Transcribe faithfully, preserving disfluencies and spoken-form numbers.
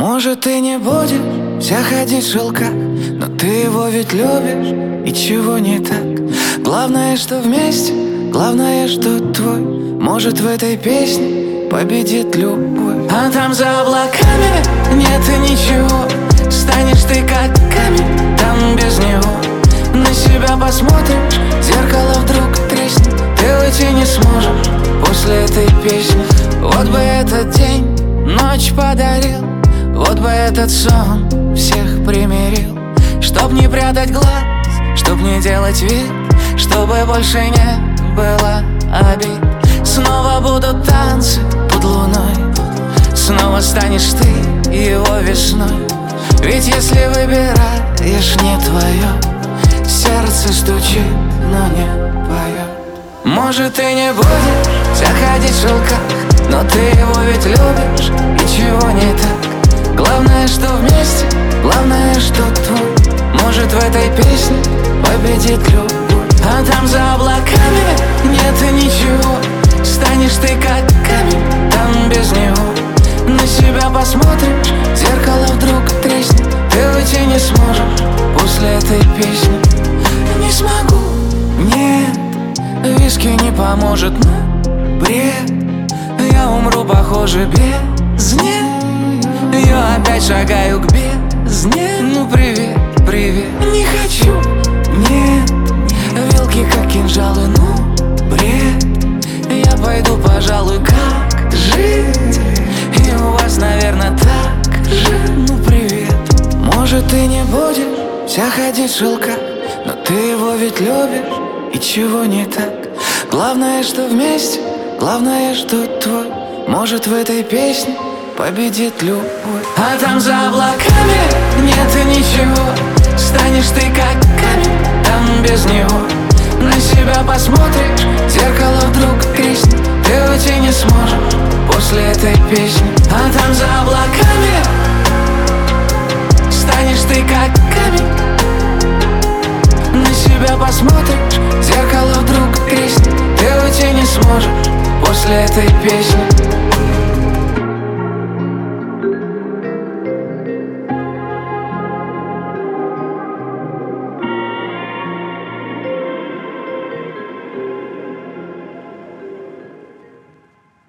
Может, ты не будешь вся ходить в шелках, но ты его ведь любишь, и чего не так? Главное, что вместе, главное, что твой. Может, в этой песне победит любовь. А там за облаками нет и ничего. Станешь ты как камень, там без него. На себя посмотришь, зеркало вдруг треснет. Ты уйти не сможешь после этой песни. Вот бы этот день ночь подарил, вот бы этот сон всех примирил. Чтоб не прятать глаз, чтоб не делать вид, чтобы больше не было обид. Снова будут танцы под луной, снова станешь ты его весной. Ведь если выбираешь не твое, сердце стучит, но не поет. Может, ты не будешь вся ходить в шелках, но ты его ведь любишь, и чего не так? Главное, что вместе, главное, что твой. Может, в этой песне победит любовь. А там за облаками нет и ничего. Станешь ты как камень, там без него. На себя посмотришь, зеркало вдруг треснет. Ты уйти не сможешь после этой песни. Не смогу, нет, виски не поможет, но бред. Я умру, похоже, без нет. Я опять шагаю к бездне. Ну привет, привет. Не хочу, нет. Вилки как кинжалы, ну бред. Я пойду, пожалуй, как жить. И у вас, наверное, так же. Ну привет. Может, ты не будешь вся ходить в шелках, но ты его ведь любишь, и чего не так? Главное, что вместе, главное, что твой. Может, в этой песне победит любовь. А там за облаками нет и ничего. Станешь ты как камень, там без него. На себя посмотришь, зеркало вдруг треснет. Ты уйти не сможешь после этой песни. А там за облаками станешь ты как камень. На себя посмотришь, зеркало вдруг треснет. Ты уйти не сможешь после этой песни.